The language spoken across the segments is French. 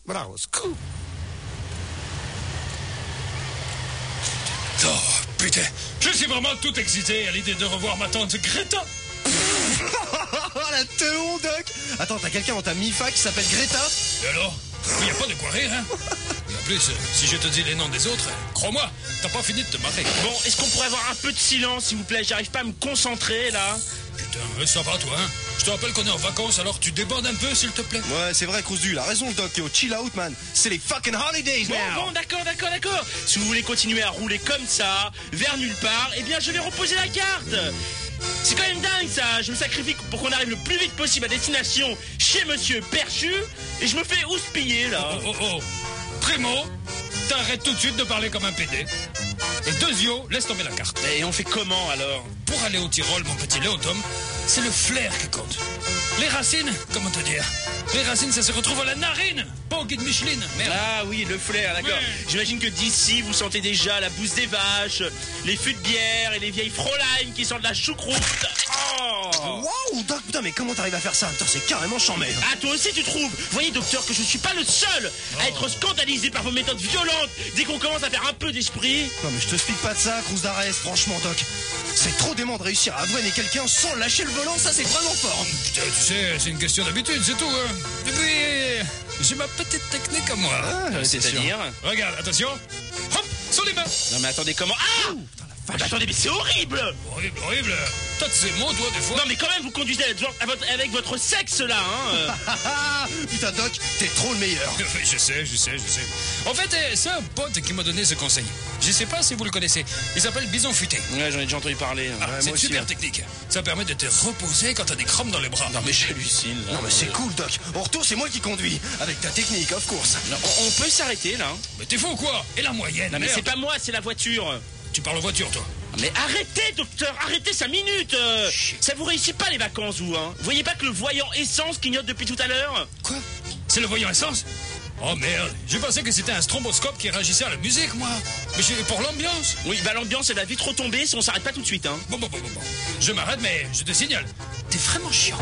Bravo, scoop. Oh, putain, je suis vraiment tout excité à l'idée de revoir ma tante Greta. La teon, Doc. Attends, t'as quelqu'un dans ta MIFA qui s'appelle Greta? Et alors? Il n'y a pas de quoi rire, hein? Et en plus, si je te dis les noms des autres, crois-moi, t'as pas fini de te marrer. Bon, est-ce qu'on pourrait avoir un peu de silence, s'il vous plaît? J'arrive pas à me concentrer, là. Putain, ça va, toi, hein? Je te rappelle qu'on est en vacances, alors tu débordes un peu, s'il te plaît. Ouais, c'est vrai, Crousdu, il a raison, le Doc. Yo, chill out, man. C'est les fucking holidays, now. Bon, d'accord. Si vous voulez continuer à rouler comme ça, vers nulle part, eh bien, je vais reposer la carte. C'est quand même dingue, ça. Je me sacrifie pour qu'on arrive le plus vite possible à destination chez Monsieur Perchu, et je me fais houspiller, là. Oh. Primo, t'arrêtes tout de suite de parler comme un PD. Et Deuxio, laisse tomber la carte. Et on fait comment, alors? Pour aller au Tyrol, mon petit Léotome, c'est le flair qui compte. Les racines, comment te dire? Les racines, ça se retrouve à la narine, pas au guide Micheline, merde. Ah oui, le flair, d'accord. Ouais. J'imagine que d'ici, vous sentez déjà la bouse des vaches, les fûts de bière et les vieilles Fräulein qui sentent la choucroute. Oh! Waouh, Doc, putain, mais comment t'arrives à faire ça? Putain, c'est carrément chambé. Ah, toi aussi tu trouves? Voyez, docteur, que je suis pas le seul à être scandalisé par vos méthodes violentes dès qu'on commence à faire un peu d'esprit. Non, mais je te explique pas de ça, Cruz d'Arès, franchement, Doc. C'est trop dément de réussir à avoiner quelqu'un sans lâcher le volant, ça c'est vraiment fort. Putain, tu sais, c'est une question d'habitude, c'est tout, hein. Et puis, j'ai ma petite technique à moi. Ah, j'en étais sûr. C'est-à-dire? Regarde, attention. Hop, sur les mains. Non mais attendez, comment? Ah! Ah, bah, attendez, mais c'est horrible! Horrible. Toi, tu sais mots, toi, des fois. Non mais quand même, vous conduisez avec votre sexe là, hein. Putain, Doc, t'es trop le meilleur. Je sais. En fait, c'est un pote qui m'a donné ce conseil. Je sais pas si vous le connaissez. Il s'appelle Bison Futé. Ouais, j'en ai déjà entendu parler. Ah, c'est moi une aussi, super hein. technique. Ça permet de te reposer quand t'as des crampes dans les bras. Non mais j'hallucine là. Non, mais c'est cool, Doc. Au retour, c'est moi qui conduis. Avec ta technique, of course. Non, on peut s'arrêter là. Mais t'es fou ou quoi? Et la moyenne? Non mais merde. c'est pas moi, c'est la voiture. Tu parles voiture, toi? Mais arrêtez, docteur, arrêtez 5 minutes. Ça vous réussit pas les vacances, vous, hein? Vous voyez pas que le voyant essence clignote depuis tout à l'heure? Quoi? C'est le voyant essence? Oh merde, je pensais que c'était un stromboscope qui réagissait à la musique, moi. Mais c'est pour l'ambiance. Oui, bah l'ambiance elle va vite retomber si on s'arrête pas tout de suite, hein. Bon. Je m'arrête, mais je te signale. T'es vraiment chiant.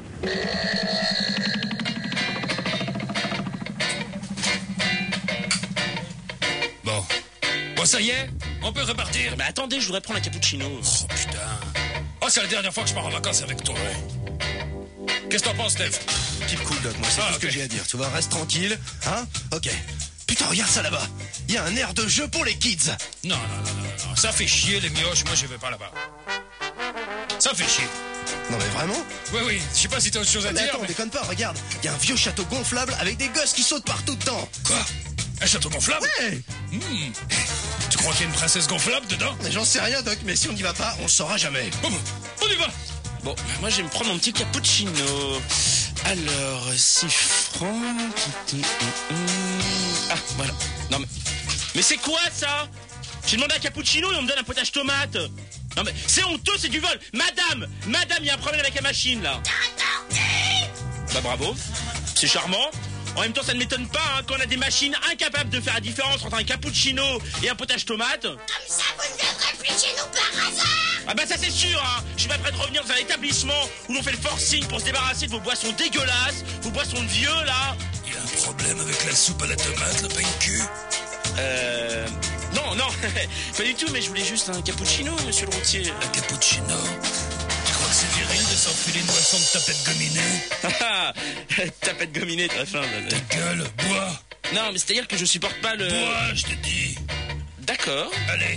Bon, ça y est, on peut repartir. Mais attendez, je voudrais prendre un cappuccino. Oh putain. Oh, c'est la dernière fois que je pars en vacances avec toi. Qu'est-ce que t'en penses, Steph? Keep cool, Doc, moi c'est Ah, tout ce que ok. j'ai à dire. Tu vois, reste tranquille, hein? Ok. Putain, regarde ça là-bas. Il y a un air de jeu pour les kids. Non. Ça fait chier, les mioches. Moi, je vais pas là-bas. Ça fait chier. Non mais vraiment? Oui. Je sais pas si t'as autre chose à Mais dire. attends, déconne pas, regarde. Il y a un vieux château gonflable avec des gosses qui sautent partout dedans. Quoi? Un château gonflable? Ouais. Tu crois qu'il y a une princesse gonflable dedans? Mais j'en sais rien, Doc, mais si on n'y va pas, on le saura jamais. Bon, on y va. Bon, moi je vais me prendre mon petit cappuccino. Alors, 6 francs. Ah, voilà. Non mais c'est quoi ça? J'ai demandé un cappuccino et on me donne un potage tomate. Non mais c'est honteux, c'est du vol. Madame, il y a un problème avec la machine là. Bah bravo, c'est charmant. En même temps, ça ne m'étonne pas hein, qu'on a des machines incapables de faire la différence entre un cappuccino et un potage tomate. Comme ça, vous ne viendrez plus chez nous par hasard. Ah bah ça c'est sûr hein. Je suis pas prêt de revenir dans un établissement où l'on fait le forcing pour se débarrasser de vos boissons dégueulasses, vos boissons de vieux là. Il y a un problème avec la soupe à la tomate, le pain de cul. Non, pas du tout, mais je voulais juste un cappuccino, monsieur le routier. Un cappuccino? Tu crois que c'est viril de s'enfiler une boisson de tapette gominée? Tapette gominée, très fin. Ta gueule, bois. Non, mais c'est-à-dire que je supporte pas le... Bois, je te dis. D'accord. Allez.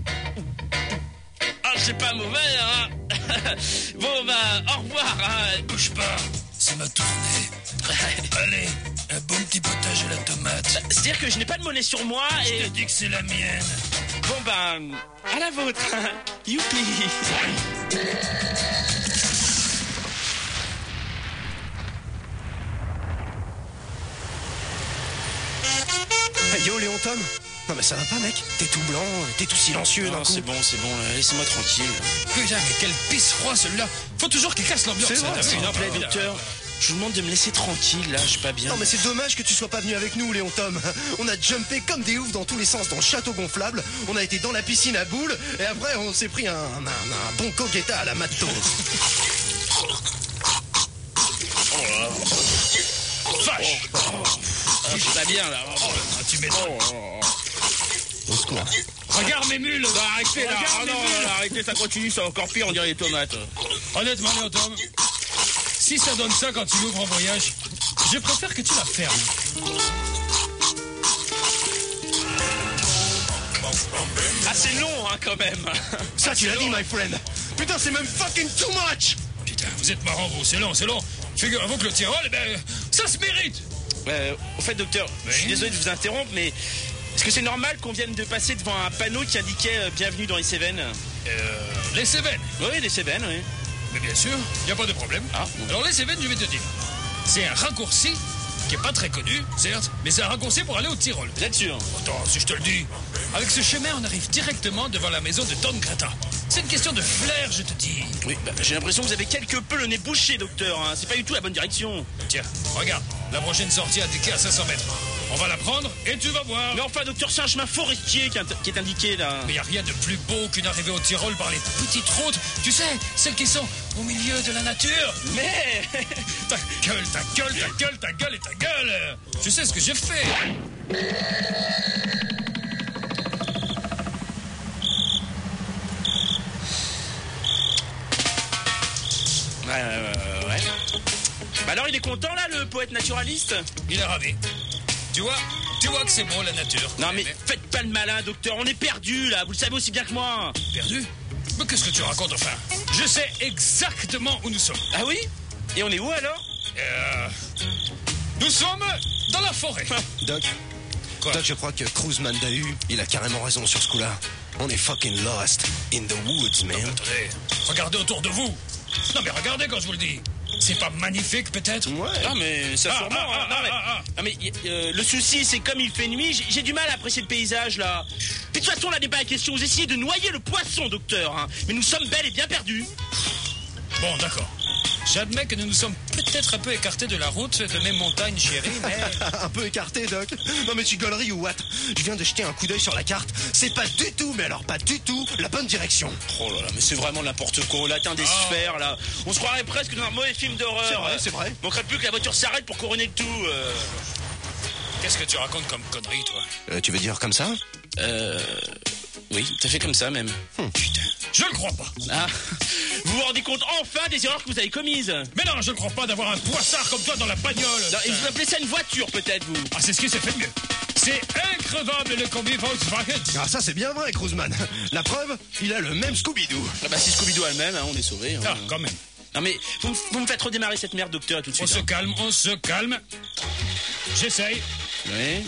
Ah, c'est pas mauvais, hein. Bon, bah, au revoir, hein. Bouge pas, c'est ma tournée. Allez, un bon petit potage à la tomate. C'est-à-dire que je n'ai pas de monnaie sur moi Je et... te dis que c'est la mienne. Bon, bah, à la vôtre, hein. Youpi. Yo, Léon Tom. Non mais ça va pas, mec. T'es tout blanc, t'es tout silencieux d'un Non, coup. c'est bon, laissez-moi tranquille. Putain, mais quel pisse froid celui-là. Faut toujours qu'il casse l'ambiance. C'est vrai, t'as vu, s'il non, S'il vous plaît, bah, docteur, je vous demande de me laisser tranquille, là, je suis pas bien. Non mais c'est dommage que tu sois pas venu avec nous, Léon Tom. On a jumpé comme des oufs dans tous les sens dans le château gonflable. On a été dans la piscine à boules et après on s'est pris un bon coqueta à la matto. Vache. Pas bien, là. Tu m'étonnes. Au secours. Regarde mes mules. Arrêtez, là. Regarde Ah mes non, mules. arrêtez, ça continue, c'est encore pire, on dirait les tomates. Honnêtement, Léo Tom, si ça donne ça quand tu l'ouvres en voyage, je préfère que tu la fermes. Ah, c'est long, hein, quand même. Ça, tu l'as dit, my friend. Putain, c'est même fucking too much. Putain, vous êtes marrant, vous, c'est long, c'est long. Figurez-vous que le Tyrol, eh ben, ça se mérite. Au fait, docteur, je suis désolé de vous interrompre, mais est-ce que c'est normal qu'on vienne de passer devant un panneau qui indiquait bienvenue dans les Cévennes? Les Cévennes. Oui, les Cévennes, oui. Mais bien sûr, il n'y a pas de problème. Ah. Alors les Cévennes, je vais te dire, c'est un raccourci qui est pas très connu, certes, mais c'est un raccourci pour aller au Tyrol. Vous êtes sûr? Attends, si je te le dis. Avec ce chemin, on arrive directement devant la maison de Don Grata. C'est une question de flair, je te dis. Oui, j'ai l'impression que vous avez quelque peu le nez bouché, docteur. Hein. C'est pas du tout la bonne direction. Tiens, regarde, la prochaine sortie indiquée à 500 mètres. On va la prendre et tu vas voir. Mais enfin, docteur, c'est un chemin forestier qui est indiqué, là. Mais il n'y a rien de plus beau qu'une arrivée au Tyrol par les petites routes. Tu sais, celles qui sont au milieu de la nature. Mais... Ta gueule, ta gueule, ta gueule, ta gueule et ta gueule. Tu sais ce que j'ai fait. Ouais. Bah alors, il est content, là, le poète naturaliste? Il est ravi. Tu vois que c'est beau la nature. Non, mais faites pas le malin, docteur. On est perdu, là. Vous le savez aussi bien que moi. Perdu? Mais qu'est-ce que tu racontes enfin? Je sais exactement où nous sommes. Ah oui? Et on est où, alors? Nous sommes dans la forêt. Doc. Quoi? Doc, je crois que Cruzman Dahu, il a carrément raison sur ce coup-là. On est fucking lost in the woods, man. Attendez, regardez autour de vous. Non mais regardez quand je vous le dis. C'est pas magnifique peut-être? Ouais. Ah, mais ça sûrement. Le souci, c'est comme il fait nuit, j'ai du mal à apprécier le paysage, là. Puis de toute façon, là n'est pas la question. Vous essayez de noyer le poisson, docteur. Hein. Mais nous sommes bel et bien perdus. Bon, d'accord. J'admets que nous nous sommes peut-être un peu écartés de la route de mes montagnes chéries, mais... Un peu écarté, Doc. Non mais tu gauleries ou what? Je viens de jeter un coup d'œil sur la carte. C'est pas du tout, mais alors pas du tout, la bonne direction. Oh là là, mais c'est vraiment n'importe quoi. On atteint des sphères, là. On se croirait presque dans un mauvais film d'horreur. C'est vrai. Manquerait plus que la voiture s'arrête pour couronner le tout. Qu'est-ce que tu racontes comme connerie, toi? Tu veux dire comme ça? Oui, tout à fait comme ça, même. Putain, je le crois pas. Ah, vous vous rendez compte enfin des erreurs que vous avez commises? Mais non, je ne crois pas d'avoir un poissard comme toi dans la bagnole. Non, et vous appelez ça une voiture, peut-être, vous? Ah, c'est ce qui s'est fait de mieux. C'est increvable le combi Volkswagen. Ah ça c'est bien vrai, Cruzman. La preuve, il a le même Scooby-Doo. Ah bah si Scooby-Doo a le même, hein, on est sauvés. Hein. Ah, quand même. Non mais, vous me faites redémarrer cette merde, docteur, tout de On suite. se calme. J'essaye. Oui.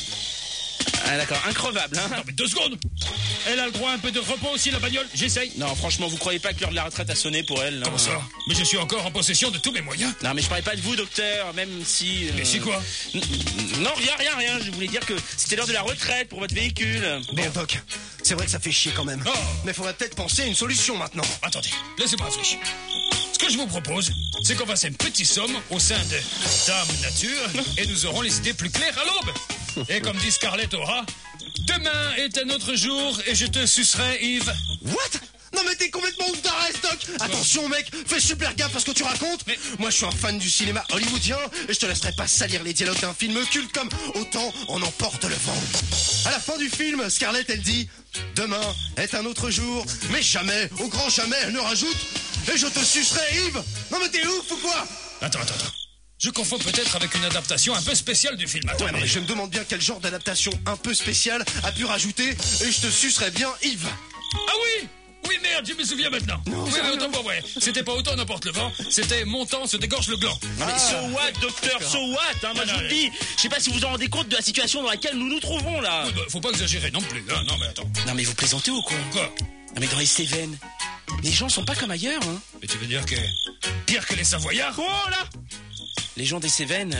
Ah d'accord, increvable, hein. Non mais 2 secondes. Elle a le droit à un peu de repos aussi, la bagnole. J'essaye. Non, franchement, vous croyez pas que l'heure de la retraite a sonné pour elle? Comment ça? Mais je suis encore en possession de tous mes moyens. Non mais je parlais pas de vous, docteur, même si... Mais c'est quoi? Non, rien. Je voulais dire que c'était l'heure de la retraite pour votre véhicule. Bon, Doc, c'est vrai que ça fait chier quand même. Oh. Mais faudrait peut-être penser à une solution maintenant. Attendez, laissez-moi réfléchir. Ce que je vous propose, c'est qu'on fasse une petite somme au sein de Dame Nature et nous aurons les idées plus claires à l'aube. Et comme dit Scarlett O'Hara, demain est un autre jour et je te sucerai, Yves. What? Non mais t'es complètement ouf d'arrêt, Doc. Attention mec, fais super gaffe à ce que tu racontes. Mais- Moi je suis un fan du cinéma hollywoodien et je te laisserai pas salir les dialogues d'un film culte comme Autant on emporte le vent. À la fin du film, Scarlett elle dit demain est un autre jour, mais jamais, au grand jamais, elle ne rajoute et je te sucerai, Yves. Non mais t'es ouf ou quoi? Attends. Je confonds peut-être avec une adaptation un peu spéciale du film. Attends, Ouais, mais je me demande bien quel genre d'adaptation un peu spéciale a pu rajouter et je te sucerai bien, Yves. Ah oui! Oui, merde, je me souviens maintenant. Non, oui, ça mais va. autant pour vrai. C'était pas autant n'importe le vent, c'était montant se dégorge le gland. Non mais so what, docteur, so what, hein, moi je Non, vous le dis. Je sais pas si vous en rendez compte de la situation dans laquelle nous nous trouvons, là. Oui, bah, faut pas exagérer non plus. Hein. Non, mais attends. Non mais vous plaisantez ou quoi? Quoi? Non mais dans les Cévennes, les gens sont pas comme ailleurs, hein. Mais tu veux dire que... Pire que les Savoyards? Oh là! Les gens des Cévennes,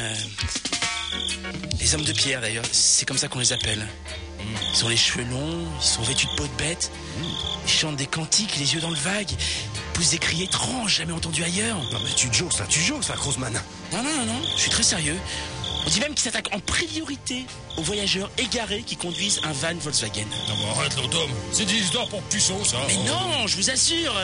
les hommes de pierre d'ailleurs, c'est comme ça qu'on les appelle. Ils ont les cheveux longs, ils sont vêtus de peau de bête, ils chantent des cantiques, les yeux dans le vague, ils poussent des cris étranges jamais entendus ailleurs. Non mais tu jokes là, Cruzman. Non, je suis très sérieux. On dit même qu'ils s'attaquent en priorité aux voyageurs égarés qui conduisent un van Volkswagen. Non, mais arrête l'automne. C'est des histoires pour puceaux, ça. Mais non, je vous assure.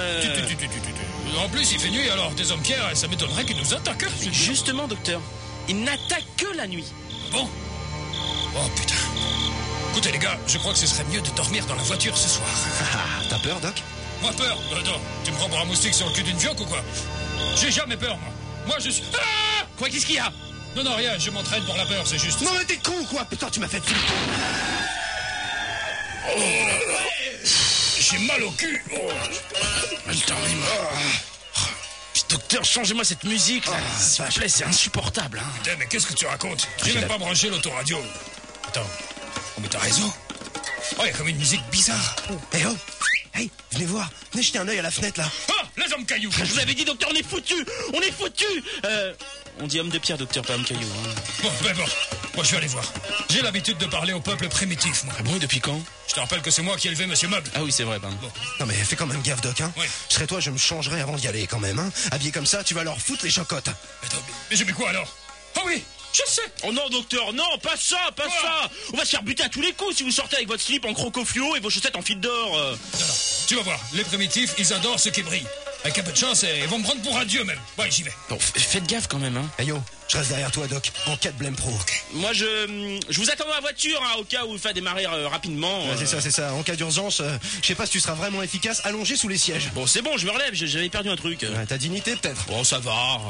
En plus, il fait nuit, alors des hommes pierres, ça m'étonnerait qu'ils nous attaquent. Justement, docteur, ils n'attaquent que la nuit. Bon, Oh putain. Écoutez les gars, je crois que ce serait mieux de dormir dans la voiture ce soir. Ah, t'as peur, Doc? Moi peur? Attends, tu me prends pour un moustique sur le cul d'une fioque ou quoi? J'ai jamais peur, moi. Moi je suis... Ah! Quoi, qu'est-ce qu'il y a? Non, rien, je m'entraîne pour la peur, c'est juste. Non mais t'es con ou quoi? Putain, tu m'as fait flipper. J'ai mal au cul. Oh. Attends, docteur, changez-moi cette musique, là. S'il vous plaît, c'est insupportable, hein. Putain, mais qu'est-ce que tu racontes? J'ai même pas branché l'autoradio. Attends. Oh, mais t'as raison. Oh, y a comme une musique bizarre. Eh oh! Hey, venez voir. Venez jeter un œil à la fenêtre, là. Ah, les hommes cailloux. Je vous avais dit, docteur, on est foutus. On est foutus. On dit homme de pierre, docteur, pas homme caillou, hein. Bon, moi je vais aller voir. J'ai l'habitude de parler au peuple primitif, moi. Ah bon, et depuis quand? Je te rappelle que c'est moi qui ai élevé Monsieur Meuble. Ah oui, c'est vrai, pardon. Bon. Non mais fais quand même gaffe, Doc, hein. Oui. Je serais toi, je me changerais avant d'y aller, quand même, hein. Habillé comme ça, tu vas leur foutre les chocottes. Attends, mais je mets quoi alors? Ah oui, je sais. Oh non, docteur, non, pas ça. On va se faire buter à tous les coups si vous sortez avec votre slip en crocofluo et vos chaussettes en fil d'or. Non, tu vas voir, les primitifs, ils adorent ce qui brille. Avec un peu de chance, ils vont me prendre pour un dieu même. Ouais, j'y vais. Bon, faites gaffe quand même, hein. Hey yo, je reste derrière toi, Doc, en cas de blême pro. Moi, je vous attends dans la voiture, hein, au cas où il fait démarrer rapidement. Ouais, c'est ça. En cas d'urgence, je sais pas si tu seras vraiment efficace, allongé sous les sièges. Bon, c'est bon, je me relève, j'avais perdu un truc. Ouais, ta dignité, peut-être. Bon, ça va.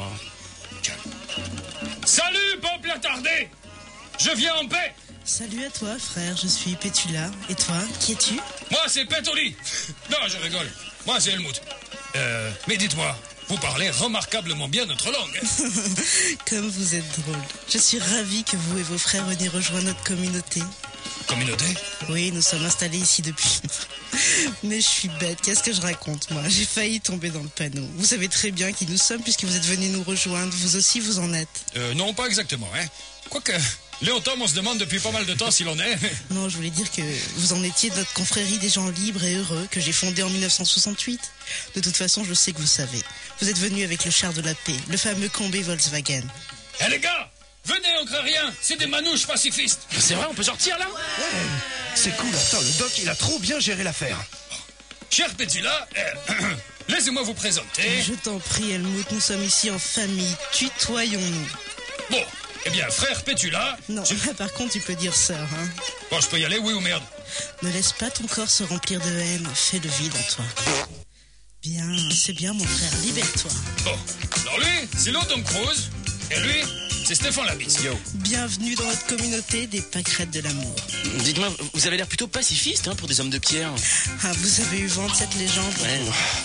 Salut, peuple attardé. Je viens en paix. Salut à toi, frère, je suis Pétula. Et toi, qui es-tu? Moi, c'est Pétoli. Non, je rigole. Moi, c'est Helmut. Mais dites-moi, vous parlez remarquablement bien notre langue. Comme vous êtes drôle. Je suis ravie que vous et vos frères veniez rejoindre notre communauté. Communauté? Oui, nous sommes installés ici depuis. Mais je suis bête, qu'est-ce que je raconte, moi? J'ai failli tomber dans le panneau. Vous savez très bien qui nous sommes puisque vous êtes venus nous rejoindre. Vous aussi, vous en êtes. Non, pas exactement, hein. Quoique, Léon Tom, on se demande depuis pas mal de temps s'il en est. Non, je voulais dire que vous en étiez de notre confrérie des gens libres et heureux que j'ai fondée en 1968. De toute façon, je sais que vous savez. Vous êtes venus avec le char de la paix, le fameux Combé Volkswagen. Eh les gars, venez, on craint rien. C'est des manouches pacifistes. C'est vrai, on peut sortir là? Ouais, c'est cool. Attends, le Doc, il a trop bien géré l'affaire. Cher Pétula, laissez-moi vous présenter. Je t'en prie, Helmut, nous sommes ici en famille. Tutoyons-nous. Bon, eh bien, frère Pétula... Non, là, par contre, tu peux dire sœur, hein. Bon, je peux y aller, oui ou merde? Ne laisse pas ton corps se remplir de haine. Fais le vide en toi. Bien, c'est bien, mon frère. Libère-toi. Bon, alors lui, c'est Léon Tom Cruise. Et lui, c'est Stéphane Labisse. Yo. Bienvenue dans notre communauté des pâquerettes de l'amour. Dites-moi, vous avez l'air plutôt pacifiste, hein, pour des hommes de pierre. Ah, vous avez eu vent de cette légende? Ouais.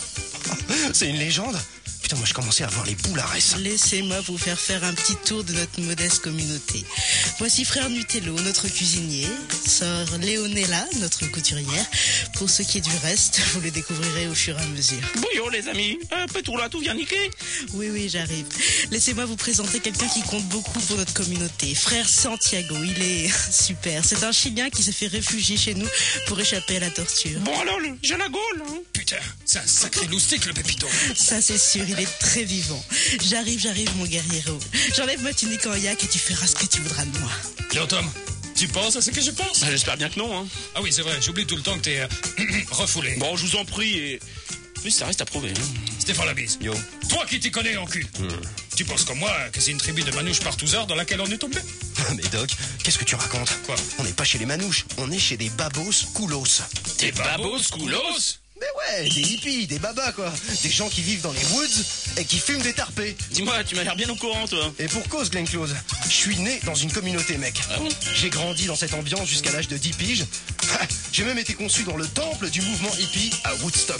C'est une légende? Putain, moi je commençais à avoir les boules à res. Laissez-moi vous faire un petit tour de notre modeste communauté. Voici frère Nutello, notre cuisinier, sœur Léonella, notre couturière. Pour ce qui est du reste, vous le découvrirez au fur et à mesure. Bouillon, les amis. Pétoula, tout vient niquer. Oui, j'arrive. Laissez-moi vous présenter quelqu'un qui compte beaucoup pour notre communauté. Frère Santiago, il est super. C'est un Chilien qui s'est fait réfugier chez nous pour échapper à la torture. Bon alors, j'ai la gaule, hein. Putain, c'est un sacré loustique, le pépito. Ça, c'est sûr, il est très vivant. J'arrive, mon guerriero. J'enlève ma tunique en yak et tu feras ce que tu voudras de moi. Léon Tom, tu penses à ce que je pense? Ah, j'espère bien que non, hein. Ah oui, c'est vrai, j'oublie tout le temps que t'es refoulé. Bon, je vous en prie, et... Oui, ça reste à prouver, hein. Stéphane Labisse. Yo. Toi qui t'y connais en cul. Tu penses comme moi que c'est une tribu de manouches partouzards dans laquelle on est tombé? Mais Doc, qu'est-ce que tu racontes? Quoi? On n'est pas chez les manouches, on est chez des babos coolos. Des babos coolos? Mais ouais, des hippies, des babas quoi. Des gens qui vivent dans les woods et qui fument des tarpés. Dis-moi, tu m'as l'air bien au courant, toi. Et pour cause, Glenn Close, je suis né dans une communauté, mec. Ah bon? J'ai grandi dans cette ambiance jusqu'à l'âge de 10 piges. J'ai même été conçu dans le temple du mouvement hippie à Woodstock.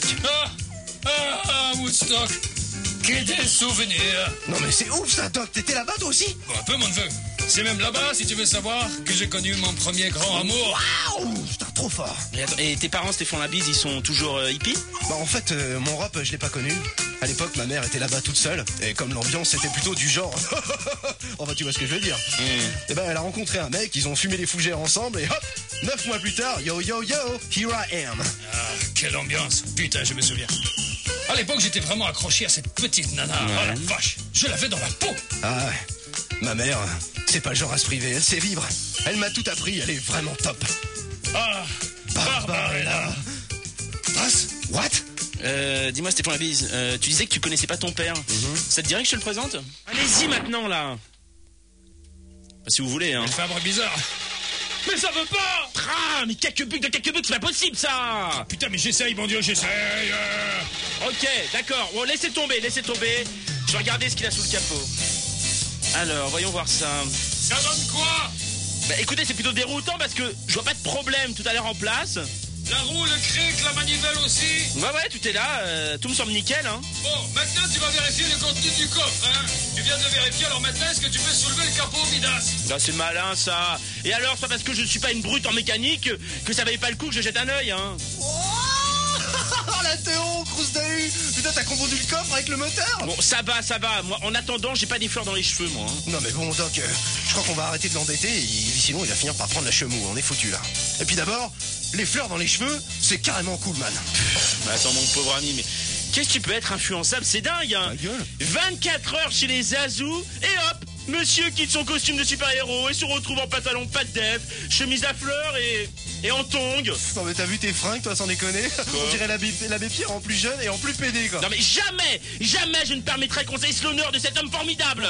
Woodstock. Que des souvenirs. Non mais c'est ouf ça, Doc, t'étais là-bas toi aussi? Bon, un peu, mon neveu. C'est même là-bas, si tu veux savoir, que j'ai connu mon premier grand amour. Waouh, putain, trop fort. Et tes parents, Stéphane Labisse, ils sont toujours hippies? Bah en fait, mon rap, je l'ai pas connu. À l'époque, ma mère était là-bas toute seule. Et comme l'ambiance était plutôt du genre... Enfin, tu vois ce que je veux dire. Et ben, elle a rencontré un mec, ils ont fumé les fougères ensemble et hop, 9 mois plus tard, yo, yo, yo, here I am. Ah, quelle ambiance. Putain, je me souviens. À l'époque, j'étais vraiment accroché à cette petite nana. Ouais. Oh la vache, je l'avais dans la peau. Ah ouais, ma mère, c'est pas le genre à se priver, elle sait vivre. Elle m'a tout appris, elle est vraiment top. Ah, Barbarella. Passe? What? Dis-moi, Stéphane Labisse, tu disais que tu connaissais pas ton père. Ça te dirait que je te le présente? Allez-y maintenant, là. Si vous voulez, hein. Une fabre bizarre. Mais ça veut pas. Ah, mais quelques bugs, c'est pas possible ça. Ah, putain, mais j'essaye, mon Dieu, j'essaye. Ok, d'accord. Bon, laissez tomber. Je vais regarder ce qu'il a sous le capot. Alors, voyons voir ça. Ça donne quoi? Bah écoutez, c'est plutôt déroutant parce que je vois pas de problème tout à l'heure en place. La roue, le cric, la manivelle aussi. Ouais, tout est là. Tout me semble nickel, hein. Bon, maintenant tu vas vérifier le contenu du coffre, hein. Tu viens de vérifier, alors maintenant est-ce que tu peux soulever le capot, Midas? Là, c'est malin ça. Et alors, c'est pas parce que je suis pas une brute en mécanique que ça valait pas le coup que je jette un œil, hein. Oh la Théo, Crous d'Ahu. Putain, t'as confondu le coffre avec le moteur? Bon, ça va. Moi, en attendant, j'ai pas des fleurs dans les cheveux, moi. Hein. Non mais bon, Doc, je crois qu'on va arrêter de l'embêter, sinon il va finir par prendre la chemou, on est foutu là. Et puis d'abord, les fleurs dans les cheveux, c'est carrément cool, man. Mais attends, mon pauvre ami, mais qu'est-ce que tu peux être influençable? C'est dingue, hein. Ta gueule. 24 heures chez les Zazou, et hop, monsieur quitte son costume de super-héros et se retrouve en pantalon pas de def, chemise à fleurs et en tongs. Non mais t'as vu tes fringues, toi, sans déconner? On dirait l'abbé Pierre en plus jeune et en plus pédé, quoi. Non mais jamais je ne permettrai qu'on saisisse l'honneur de cet homme formidable.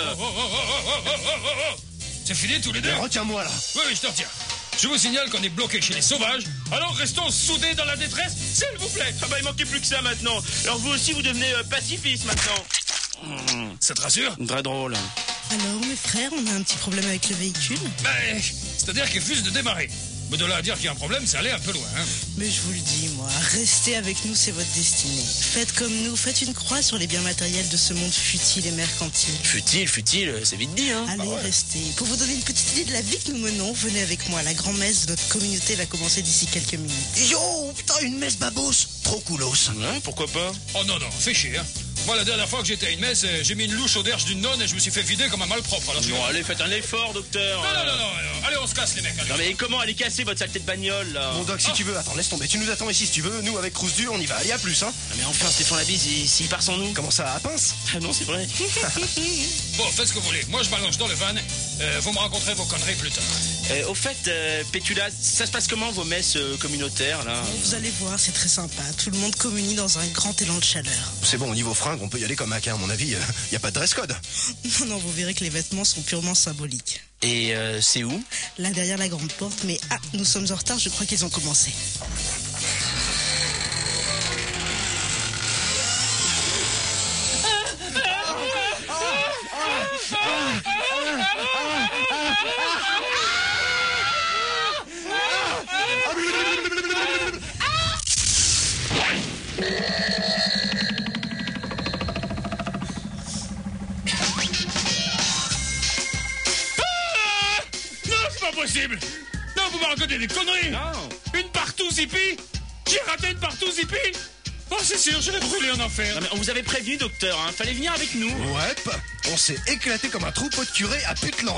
Oh. C'est fini tous les deux? Mais retiens-moi là. Oui, je t'en tiens. Je vous signale qu'on est bloqué chez les sauvages, alors restons soudés dans la détresse, s'il vous plaît. Ah bah il manquait plus que ça maintenant. Alors vous aussi vous devenez pacifiste maintenant. Ça te rassure? Très drôle. Alors, mes frères, on a un petit problème avec le véhicule. Ben, c'est-à-dire qu'il refuse de démarrer. Mais de là à dire qu'il y a un problème, c'est aller un peu loin, hein. Mais je vous le dis, moi, restez avec nous, c'est votre destinée. Faites comme nous, faites une croix sur les biens matériels de ce monde futile et mercantile. Futile, c'est vite dit, hein. Allez, restez. Pour vous donner une petite idée de la vie que nous menons, venez avec moi. La grand-messe de notre communauté va commencer d'ici quelques minutes. Yo, putain, une messe babos. Trop coolos. Ouais, pourquoi pas? Oh non, fais chier, hein. Moi, la dernière fois que j'étais à une messe, j'ai mis une louche au derge d'une nonne et je me suis fait vider comme un malpropre. Alors, Non, allez, faites un effort, docteur. Non. Allez, on se casse, les mecs. Allez. Non mais comment elle est cassée votre saleté de bagnole là? Bon Doc, si tu veux, attends, laisse tomber. Tu nous attends ici si tu veux. Nous, avec Crous d'Ahu, on y va. Allez, à plus, hein. Ah, mais enfin Stéphane Labise, s'il part sans nous. Comment ça, à pince? Ah non, c'est vrai. Bon, faites ce que vous voulez. Moi, je m'allonge dans le van. Vous me raconterez vos conneries plus tard. Au fait, Pétula, ça se passe comment vos messes communautaires là? Vous allez voir, c'est très sympa. Tout le monde communie dans un grand élan de chaleur. C'est bon, au niveau fringues, on peut y aller comme Mac, hein. À mon avis, y a pas de dress code. Non, vous verrez que les vêtements sont purement symboliques. Et c'est où? Là, derrière la grande porte, mais nous sommes en retard, je crois qu'ils ont commencé. Possible. Non, vous me racontez des conneries. Non. Une partout zippy. J'ai raté une partout zippy. Oh, c'est sûr, je vais brûler en enfer. Non mais on vous avait prévenu, docteur, hein. Fallait venir avec nous. Ouais, on s'est éclaté comme un troupeau de curés à Putland.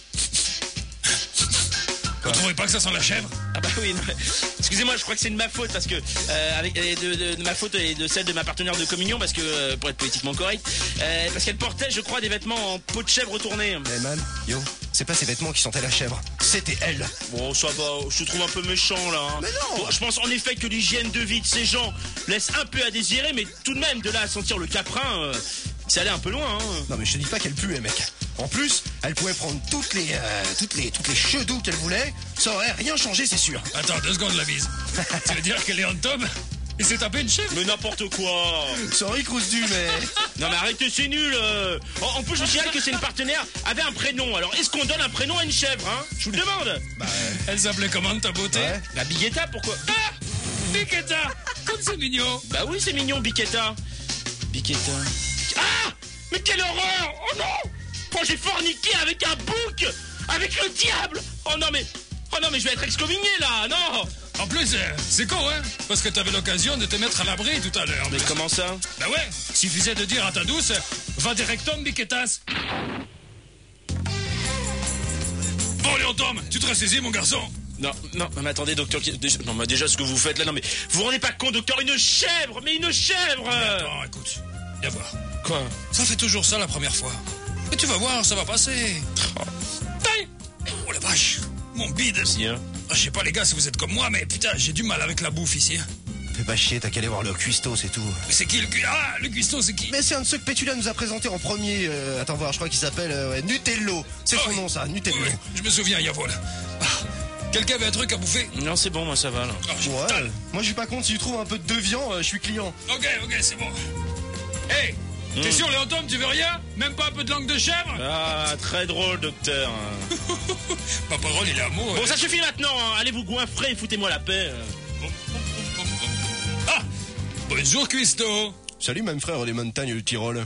Vous trouvez pas que ça sent la chèvre? Ah bah oui, non, excusez-moi, je crois que c'est de ma faute parce que de ma faute et de celle de ma partenaire de communion parce que pour être politiquement correct, parce qu'elle portait, je crois, des vêtements en peau de chèvre retournée. Eh man, yo, c'est pas ses vêtements qui sentaient la chèvre, c'était elle. Bon, ça va, je te trouve un peu méchant là. Hein. Mais non. Bon, je pense en effet que l'hygiène de vie de ces gens laisse un peu à désirer, mais tout de même de là à sentir le caprin, c'est allé un peu loin. Hein. Non mais je te dis pas qu'elle puait, mec. En plus, elle pouvait prendre toutes les chedous qu'elle voulait, ça aurait rien changé, c'est sûr. Attends, 2 secondes, la bise. Tu veux dire que Léon Tom, il s'est tapé une chèvre? Mais n'importe quoi. Sorry, Crous d'Ahu, mais... Non mais arrêtez, c'est nul. En plus, je vous signale que c'est une partenaire avait un prénom. Alors, est-ce qu'on donne un prénom à une chèvre, hein? Je vous le demande. Elle s'appelait comment, ta beauté? Ouais. La Biguetta, pourquoi? Ah, Biquetta. Comme c'est mignon. Bah oui, c'est mignon, Biquetta. Biquetta. Ah! Mais quelle horreur! Oh non! Oh, j'ai forniqué avec un bouc! Avec le diable! Oh non, mais je vais être excommunié, là! Non! En plus, c'est con, hein? Parce que t'avais l'occasion de te mettre à l'abri tout à l'heure. Mais comment ça? Bah ouais, suffisait de dire à ta douce, va directement, Biquettas. Bon, Léon Tom, tu te ressaisis, mon garçon? Non, mais attendez, docteur. Déjà, ce que vous faites là, non, mais vous vous rendez pas compte, docteur, une chèvre! Mais une chèvre! Mais attends, écoute, viens voir. Quoi? Ça fait toujours ça la première fois. Mais tu vas voir, ça va passer. Oh la vache, mon bide. Si, hein? Ah, je sais pas les gars si vous êtes comme moi, mais putain, j'ai du mal avec la bouffe ici. Hein. Fais pas chier, t'as qu'à aller voir le cuistot, c'est tout. Mais c'est qui le cuistot? Ah, le cuistot, c'est qui? Mais c'est un de ceux que Pétula nous a présenté en premier. Attends voir, je crois qu'il s'appelle Nutello. C'est son nom, ça, Nutello. Oui, je me souviens, Yavol. Ah, Quelqu'un avait un truc à bouffer? Non, c'est bon, moi ça va là. Ah, j'ai Ouais. dalle. Moi, je suis pas contre. Si tu trouves un peu de deviant, je suis client. Ok, c'est bon. Hey, t'es sûr, Léon-Tom, tu veux rien? Même pas un peu de langue de chèvre? Ah, très drôle, docteur. Pas drôle, il est amoureux. Bon, ça suffit maintenant, hein. Allez vous goinfrer et foutez-moi la paix. Ah, bonjour, Cuisto. Salut, même frère des montagnes du Tyrol.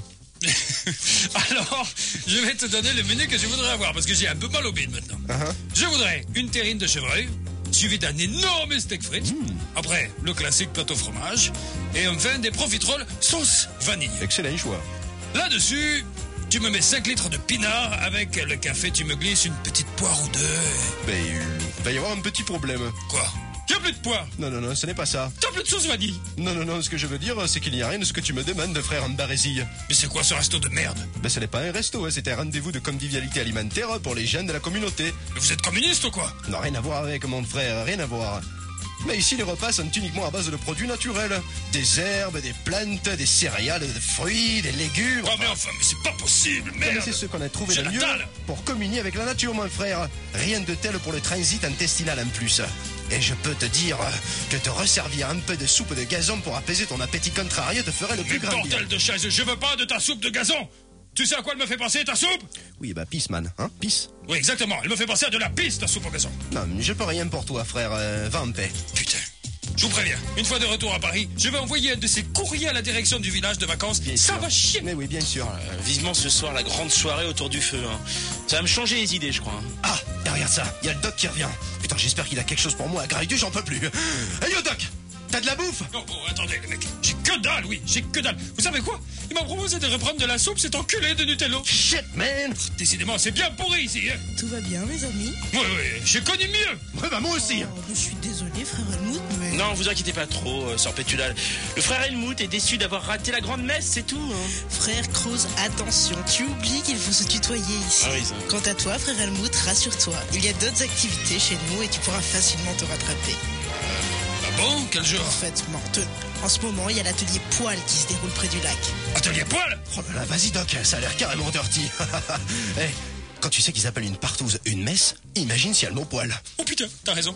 Alors, je vais te donner le menu que je voudrais avoir, parce que j'ai un peu mal au bide maintenant. Je voudrais une terrine de chevreuil, suivi d'un énorme steak frites. Après, le classique plateau fromage. Et enfin, des profiteroles sauce vanille. Excellent choix. Là-dessus, tu me mets 5 litres de pinard. Avec le café, tu me glisses une petite poire ou deux. Ben, il va y avoir un petit problème. Quoi? J'ai plus de poire. Non, ce n'est pas ça. T'as plus de sauce vanille. Non, ce que je veux dire, c'est qu'il n'y a rien de ce que tu me demandes, frère en Barésie. Mais c'est quoi ce resto de merde? Ben, ce n'est pas un resto, c'est un rendez-vous de convivialité alimentaire pour les jeunes de la communauté. Mais vous êtes communiste ou quoi? Non, rien à voir avec mon frère, rien à voir. Mais ici, les repas sont uniquement à base de produits naturels. Des herbes, des plantes, des céréales, des fruits, des légumes. Oh mais enfin, mais c'est pas possible, Mais merde. c'est ce qu'on a trouvé J'ai de la mieux dalle. pour communier avec la nature, mon frère. Rien de tel pour le transit intestinal en plus. Et je peux te dire que te resservir un peu de soupe de gazon pour apaiser ton appétit contrarié te ferait le Mais plus grand bien. bordel de chaise, je veux pas de ta soupe de gazon. Tu sais à quoi elle me fait penser, ta soupe? Oui, bah pisse, man, hein, pisse. Oui, exactement, elle me fait penser à de la pisse, ta soupe au gazon. Non, mais je peux rien pour toi, frère, va en paix. Putain. Je vous préviens, une fois de retour à Paris, je vais envoyer un de ces courriers à la direction du village de vacances. Bien Ça sûr. va chier. Mais oui, bien sûr. Vivement ce soir, la grande soirée autour du feu. Hein. Ça va me changer les idées, je crois. Hein. Ah, et regarde ça, il y a le doc qui revient. Putain, j'espère qu'il a quelque chose pour moi à Graidu, j'en peux plus. Hey yo, doc, t'as de la bouffe? Non, bon, attendez, les mecs. J'ai que dalle, oui, j'ai que dalle. Vous savez quoi? Il m'a proposé de reprendre de la soupe, cet enculé de Nutello. Shit, man. Décidément, c'est bien pourri ici, hein. Tout va bien, mes amis? Oui, j'ai connu mieux. Ouais, bah moi aussi. Oh, je suis désolé, frère Helmut, mais... Non, vous inquiétez pas trop, sœur Pétulale. Le frère Helmut est déçu d'avoir raté la grande messe, c'est tout. Hein. Frère Croze, attention, tu oublies qu'il faut se tutoyer ici. Ah oui, ça. Quant à toi, frère Helmut, rassure-toi. Il y a d'autres activités chez nous et tu pourras facilement te rattraper. Ah bon? Quel En genre? fait, Morte, en ce moment, il y a l'atelier poil qui se déroule près du lac. Atelier poil? Oh là là, vas-y, doc, ça a l'air carrément dirty. Hey, quand tu sais qu'ils appellent une partouze une messe, imagine si elle mot poil. Oh putain, t'as raison.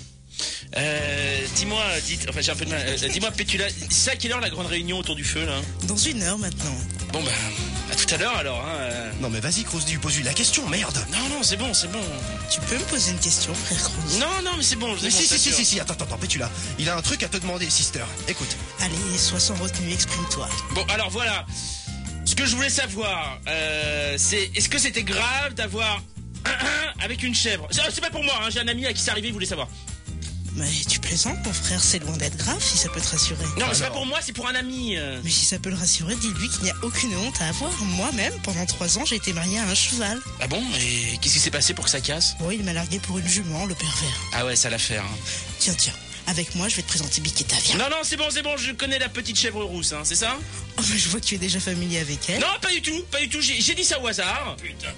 Enfin j'ai un peu de mal. Dis-moi Pétulale, c'est à quelle heure la grande réunion autour du feu là? Dans 1 heure maintenant. Bon bah, à tout à l'heure alors. Hein. Non mais vas-y, Crousdi, pose-lui la question, merde. Non, c'est bon. Tu peux me poser une question, frère Croze? Non, mais c'est bon. Mais si, attends, Pétula. Il a un truc à te demander, sister. Écoute. Allez, sois sans retenue, exprime-toi. Bon, alors voilà. Ce que je voulais savoir, c'est est-ce que c'était grave d'avoir avec une chèvre? C'est pas pour moi, hein, j'ai un ami à qui c'est arrivé, il voulait savoir. Mais tu plaisantes, mon frère, c'est loin d'être grave si ça peut te rassurer. Non, mais c'est pas Alors. pour moi, c'est pour un ami. Mais si ça peut le rassurer, dis-lui qu'il n'y a aucune honte à avoir. Moi-même, pendant 3 ans, j'ai été mariée à un cheval. Ah bon? Et qu'est-ce qui s'est passé pour que ça casse? Bon, il m'a largué pour une jument, le pervers. Ah ouais, ça l'affaire. Hein. Tiens, avec moi, je vais te présenter Biqueta, viens. Non, c'est bon, je connais la petite chèvre rousse, hein, c'est ça? Oh, mais je vois que tu es déjà familier avec elle. Non, pas du tout, j'ai dit ça au hasard. Putain.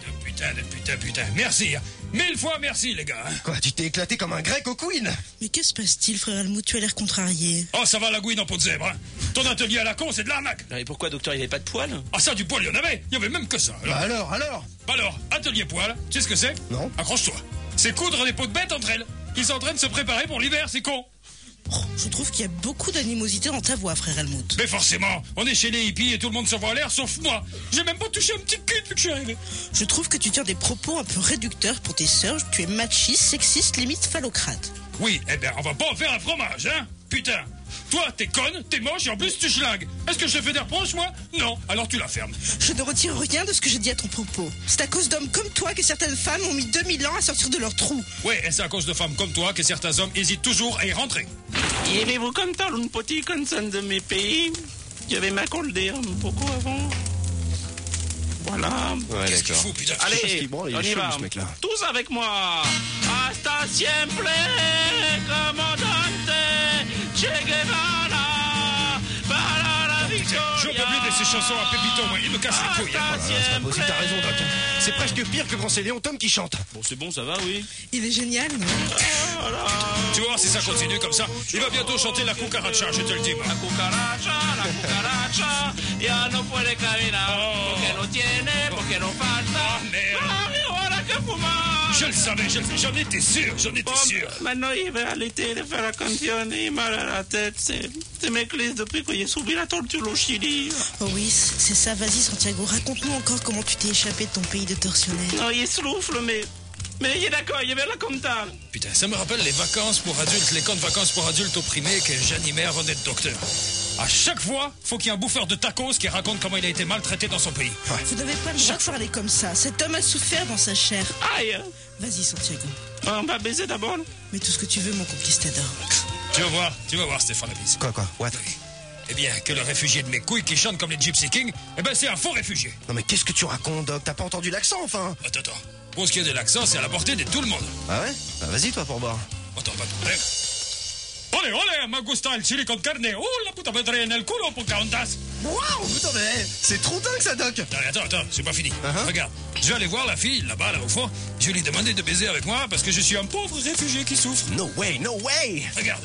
Merci. 1000 fois merci, les gars. Quoi, tu t'es éclaté comme un grec au Queen? Mais que se passe-t-il, frère Helmut? Tu as l'air contrarié. Oh, ça va la gouine en peau de zèbre, hein. Ton atelier à la con, c'est de l'arnaque. Et pourquoi, docteur, il avait pas de poils? Ah, ça, du poil, il y en avait. Il y avait même que ça. Alors, Bah alors atelier poil, tu sais ce que c'est? Non. Accroche-toi. C'est coudre des peaux de bêtes entre elles. Ils sont en train de se préparer pour l'hiver, c'est con. Oh, je trouve qu'il y a beaucoup d'animosité dans ta voix, frère Helmut. Mais forcément, on est chez les hippies et tout le monde se voit à l'air, sauf moi. J'ai même pas touché un petit cul depuis que je suis arrivé. Je trouve que tu tiens des propos un peu réducteurs pour tes sœurs. Tu es machiste, sexiste, limite phallocrate. Oui, eh bien, on va pas en faire un fromage, hein. Putain. Toi, t'es conne, t'es moche et en plus tu schlingues. Est-ce que je te fais des reproches, moi? Non, alors tu la fermes. Je ne retire rien de ce que j'ai dit à ton propos. C'est à cause d'hommes comme toi que certaines femmes ont mis 2000 ans à sortir de leur trou. Ouais, et c'est à cause de femmes comme toi que certains hommes hésitent toujours à y rentrer. Y avez-vous content un petit concern de mes pays? Je vais m'accorder un poco avant. Voilà. Ouais, Qu'est-ce qu'il fout, putain? Parce Allez, qu'il branle, il est on y chaud, va. ce mec-là. Tous avec moi. Hasta siempre, comandante Che Guevara, para la victoria. Je peux plus de ces chansons à Pépito, moi. Il me casse les couilles. hein. C'est pas possible, t'as raison, Doc. C'est presque pire que quand c'est Léon Tom qui chante. Bon, c'est bon, ça va, oui. Il est génial, non? Tu vois, si ça continue comme ça, il va bientôt chanter la cucaracha, je te le dis, moi. La cucaracha, ya no puede caminar, porque no tiene, porque no falta. Ah, merde. Marihuana que fumar. Je le savais, j'en étais sûr, Maintenant, il va allaiter de faire la canción et mal à la tête. C'est mes clés depuis qu'il est subi la torture au Chili. Oh oui, c'est ça. Vas-y, Santiago, raconte-nous encore comment tu t'es échappé de ton pays de tortionnaire. Non, il souffle, mais il est d'accord, il est bien la comptable. Putain, ça me rappelle les vacances pour adultes, les camps de vacances pour adultes opprimés que j'animais avant d'être docteur. À chaque fois, faut qu'il y ait un bouffeur de tacos qui raconte comment il a été maltraité dans son pays. Ouais. Vous n'avez pas le droit de parler comme ça. Cet homme a souffert dans sa chair. Aïe. Vas-y, Santiago. On va baiser d'abord. Mais tout ce que tu veux, mon conquistador. Tu vas voir, Stéphane Labise. Quoi, what? Eh bien, que le réfugié de mes couilles qui chante comme les Gypsy Kings, eh ben c'est un faux réfugié. Non mais qu'est-ce que tu racontes, Doc? T'as pas entendu l'accent, enfin? Attends. Pour ce qui est de l'accent, c'est à la portée de tout le monde. Ah ouais? Bah vas-y, toi, pour boire. Attends, pas de problème. Ole, me gusta el chili con carne. La puta me trae en el culo, Pocahontas. Waouh, putain, mais c'est trop dingue, ça, Doc! Non, attends, c'est pas fini. Uh-huh. Regarde, je vais aller voir la fille, là-bas, là au fond. Je vais lui demander de baiser avec moi parce que je suis un pauvre réfugié qui souffre. No way! Regarde.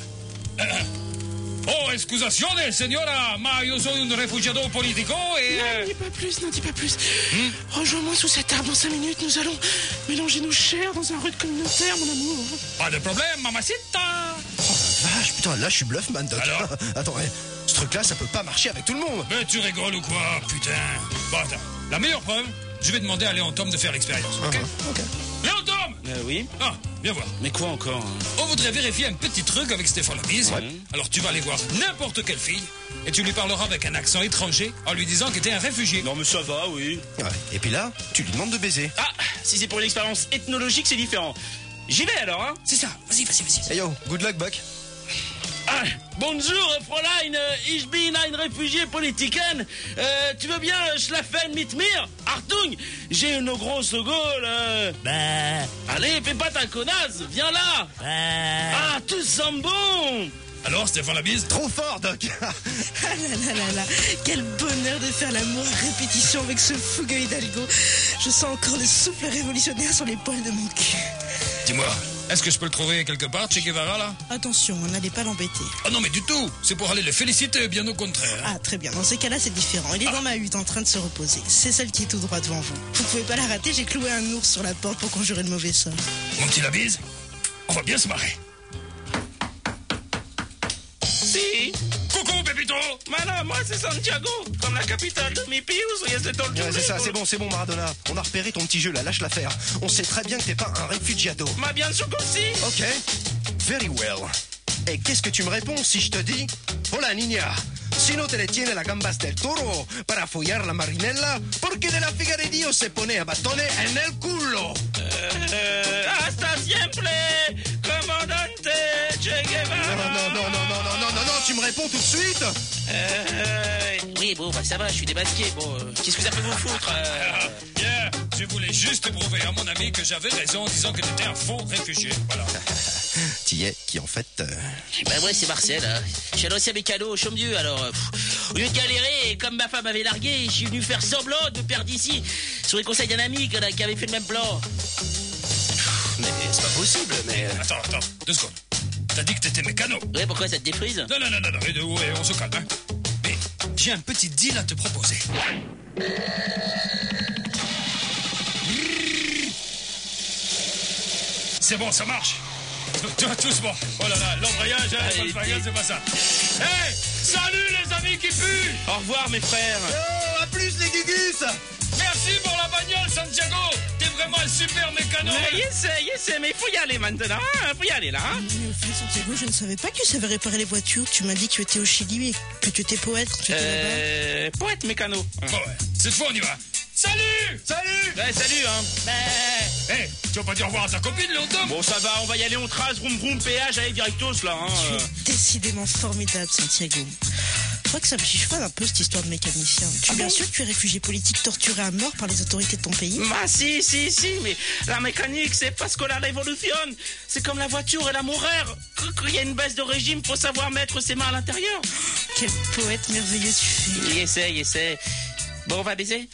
Oh, excusatione, señora, ma yo soy un refugiado politico et... Non, dis pas plus. Rejoins-moi sous cette arbre dans 5 minutes. Nous allons mélanger nos chairs dans un rude communautaire, mon amour. Pas de problème, mamacita. Vache, putain, là, je suis bluffman, Doc. Alors? Attends, ce truc-là, ça peut pas marcher avec tout le monde. Mais tu rigoles ou quoi, putain? Bon, attends, la meilleure preuve, je vais demander à Léon Tom de faire l'expérience, ok? Ok. Léon Tom! Oui. Ah, viens voir. Mais quoi encore hein? On voudrait vérifier un petit truc avec Stéphane Labise. Ouais. Alors tu vas aller voir n'importe quelle fille et tu lui parleras avec un accent étranger en lui disant que t'es un réfugié. Non, mais ça va, oui. Ouais. Et puis là, tu lui demandes de baiser. Ah, si c'est pour une expérience ethnologique, c'est différent. J'y vais alors, hein? C'est ça, vas-y. Hey yo, good luck, Buck. Ah, bonjour, Fräulein, ich bin ein Réfugié Politiken. Tu veux bien schlafen mit mir? Achtung, j'ai une grosse gaule. Allez, fais pas ta connasse, viens là. Ah, tu sens bon. Alors Stéphane Labise? Trop fort, Doc. Ah là. Quel bonheur de faire l'amour à répétition avec ce fougueux Hidalgo. Je sens encore le souffle révolutionnaire sur les poils de mon cul. Dis-moi, est-ce que je peux le trouver quelque part, Che Guevara, là? Attention, n'allez pas l'embêter. Ah non, mais du tout. C'est pour aller le féliciter, bien au contraire. Ah, très bien. Dans ces cas-là, c'est différent. Il est dans ma hutte en train de se reposer. C'est celle qui est tout droit devant vous. Vous pouvez pas la rater, j'ai cloué un ours sur la porte pour conjurer le mauvais sort. Mon petit Labise, on va bien se marrer. Si. Coucou, Pépito. Maintenant, moi, c'est Santiago, comme la capitale de mi pays où il y a cette torture. Ouais, c'est ça, c'est bon, Maradona. On a repéré ton petit jeu, là, lâche l'affaire. On sait très bien que t'es pas un réfugiado. Ma bien sûr aussi. Ok, very well. Et qu'est-ce que tu me réponds si je te dis Hola, niña. Si no te le tiene la gambas del toro para follar la marinella, porque de la figa de Dios se pone a batone en el culo. Hasta siempre, comandante Che Guevara. Non, tu me réponds tout de suite. Oui, bon, bah ça va, je suis démasqué. Bon, qu'est-ce que ça peut vous foutre Bien, je voulais juste prouver à mon ami que j'avais raison en disant que t'étais un faux réfugié. Voilà. Tillet, qui en fait... Bah ouais, c'est Marcel. Hein. Je suis allé à Mécano au Chaume-Dieu, alors... au lieu de galérer, et comme ma femme m'avait largué, je suis venu faire semblant de me perdre d'ici, sur les conseils d'un ami qui avait fait le même plan. Mais c'est pas possible, mais... Attends, 2 secondes. T'as dit que t'étais mécano. Ouais, pourquoi ça te défrise? Non, ouais, on se calme, hein. Mais j'ai un petit deal à te proposer. C'est bon, ça marche. Doucement. Oh là là, l'embrayage, Volkswagen, c'est pas ça. Hey, salut les amis qui puent. Au revoir, mes frères. Oh, à plus les gugus. Merci pour la bagnole, Santiago. T'es vraiment un super mécano. Yes, mais il faut y aller maintenant, hein. Faut y aller là, hein. Mais au fait, Santiago, je ne savais pas que tu savais réparer les voitures. Tu m'as dit que tu étais au Chili et que tu étais poète quand tu étais là-bas. Poète mécano. Bon, ouais. Cette fois, on y va. Salut. Ouais, salut, hein. Hey, tu vas pas dire au revoir à ta copine, Léon Tom? Bon, ça va, on va y aller, on trace, vroom, péage, allez, directos, là, hein. Tu es décidément formidable, Santiago. Je crois que ça me chiffonne un peu cette histoire de mécanicien. Tu es bien sûr que tu es réfugié politique torturé à mort par les autorités de ton pays? Bah si, mais la mécanique, c'est parce que la révolution, c'est comme la voiture et l'amour. Quand il y a une baisse de régime, faut savoir mettre ses mains à l'intérieur. Quel poète merveilleux tu fais. Essaie. Bon, on va baiser?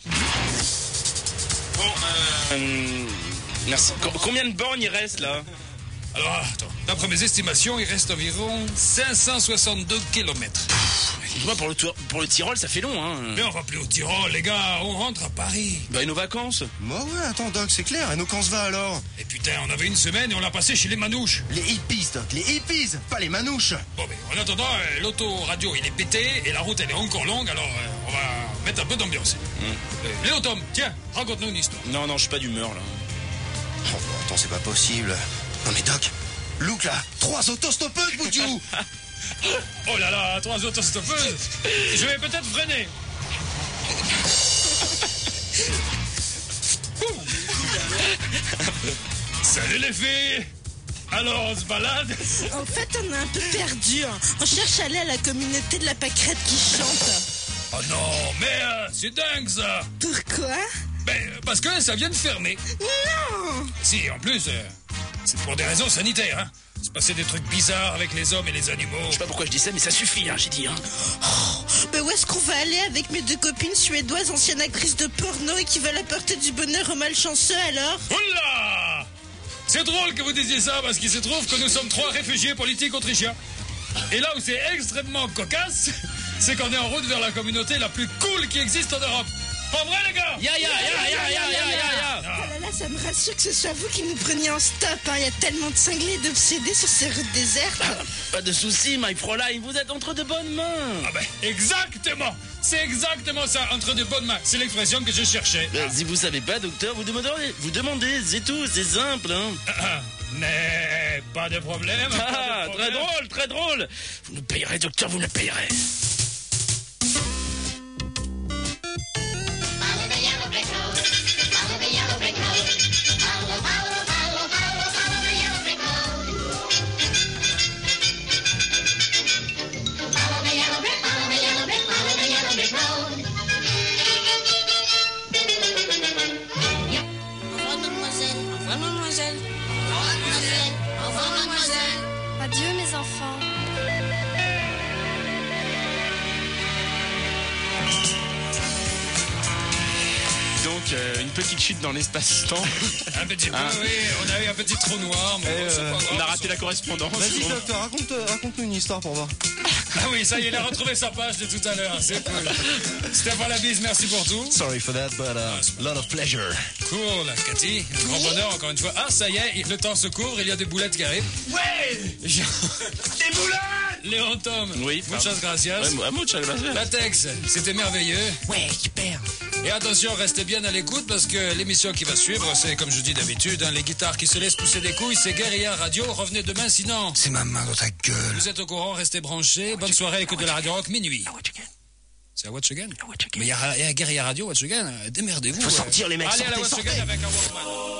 Bon, merci. Combien de bornes il reste, là? Alors, attends. D'après mes estimations, il reste environ 562 kilomètres. Moi, pour le Tyrol, ça fait long, hein. Mais on va plus au Tyrol, les gars, on rentre à Paris. Bah, et nos vacances? Bah ouais, attends, Doc, c'est clair. Et nous, quand on se va alors? Et putain, on avait une semaine et on l'a passé chez les manouches. Les hippies, Doc, les hippies, pas les manouches. Bon, mais en attendant, l'autoradio, il est pété et la route, elle est encore longue, alors on va mettre un peu d'ambiance. Léo Tom, tiens, raconte-nous une histoire. Non, je suis pas d'humeur, là. Oh, bon, attends, c'est pas possible. Non mais Doc, look là, 3 autostoppeuses, Boudjou. Oh là là, 3 autostoppeuses. Je vais peut-être freiner. Salut les filles. Alors, on se balade? En fait, on est un peu perdu. Hein. On cherche à aller à la communauté de la pâquerette qui chante. Oh non, mais c'est dingue ça. Pourquoi? Ben, parce que ça vient de fermer. Non. Si, en plus, c'est pour des raisons sanitaires, hein. C'est passé des trucs bizarres avec les hommes et les animaux. Je sais pas pourquoi je dis ça, mais ça suffit, hein, j'ai dit, hein. Mais où est-ce qu'on va aller avec mes 2 copines suédoises, anciennes actrices de porno et qui veulent apporter du bonheur aux malchanceux alors? Oula! C'est drôle que vous disiez ça parce qu'il se trouve que nous sommes 3 réfugiés politiques autrichiens. Et là où c'est extrêmement cocasse, c'est qu'on est en route vers la communauté la plus cool qui existe en Europe. Pas vrai, les gars? Ya. Oh là là, ça me rassure que ce soit vous qui nous preniez en stop. Hein. Il y a tellement de cinglés et d'obsédés sur ces routes désertes. Pas de soucis, my Fräulein, vous êtes entre de bonnes mains. Ah ben, exactement! C'est exactement ça, entre de bonnes mains. C'est l'expression que je cherchais. Si vous savez pas, docteur, vous demandez, c'est tout, c'est simple, hein. Mais pas de problème. Ah, très drôle. Vous nous payerez, docteur, vous nous payerez. Adieu mes enfants. Donc, une petite chute dans l'espace-temps. Un petit peu, oui. On a eu un petit trou noir, mais bon, c'est pas grave. On a raté la correspondance. Vas-y, docteur, raconte-nous une histoire pour voir. Ah oui, ça y est, il a retrouvé sa page de tout à l'heure. C'est cool. Stéphane Labisse, merci pour tout. Sorry for that, but lot of pleasure. Cool, Cathy. Grand bonheur, encore une fois. Ah, ça y est, le temps se couvre, il y a des boulettes qui arrivent. Ouais. Des boulettes! Léon Tom. Oui. Muchas gracias. Ouais, muchas gracias. Latex, c'était merveilleux. Ouais, super. Et attention, restez bien à l'écoute parce que l'émission qui va suivre, c'est comme je dis d'habitude, hein, les guitares qui se laissent pousser des couilles, c'est Guérilla Radio. Revenez demain sinon. C'est ma main dans ta gueule. Vous êtes au courant, restez branchés. Bonne soirée, écoute de la Radio Rock, minuit. C'est à Watch Again? Mais il y a Guérilla Radio, Watch Again. Démerdez-vous. Faut sortir les mecs, Allez à la sortez. Watch Again avec un Walkman.